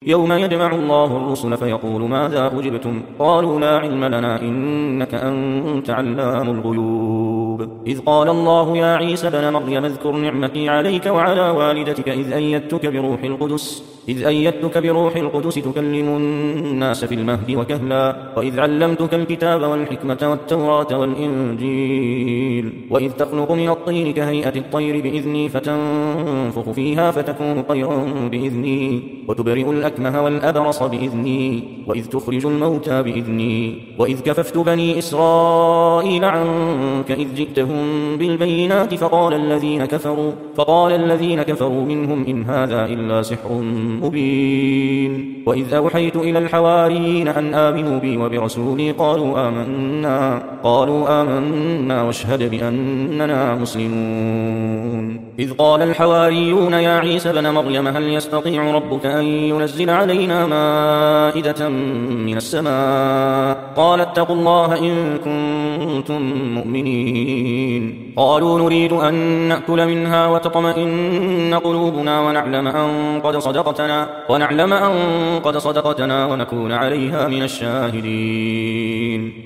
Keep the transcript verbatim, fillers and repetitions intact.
يوم يجمع الله الرسل فيقول ماذا أجبتم قالوا لا علم لنا إنك أنت علام الغيوب إذ قال الله يا عيسى بن مريم اذكر نعمتي عليك وعلى والدتك إذ أيدتك بروح القدس إذ أيدتك بروح القدس تكلم الناس في المهد وكهلا وإذ علمتك الكتاب والحكمة والتوراة والإنجيل وإذ تخلق من الطين كهيئة الطير بإذني فتنفخ فيها فتكون طيرا بإذني وتبرئ الأكمه والأبرص بإذني وإذ تخرج الموتى بإذني وإذ كففت بني إسرائيل عنك إذ جئتهم بالبينات فقال الذين كفروا فقال الذين كفروا منهم إن هذا إلا سحر مبين وإذ أوحيت إلى الحواريين أن آمنوا بي وبرسولي قالوا آمنا قالوا آمنا واشهد بأننا مسلمون إذ قال الحواريون يا عيسى بن مريم هل يستطيع ربك أن ينزل علينا مائدة من السماء قال اتقوا الله إن كنتم مؤمنين قالوا نريد أن نأكل منها وتطمئن قلوبنا ونعلم أن قد صدقتنا ونعلم أن قد صدقتنا ونكون عليها من الشاهدين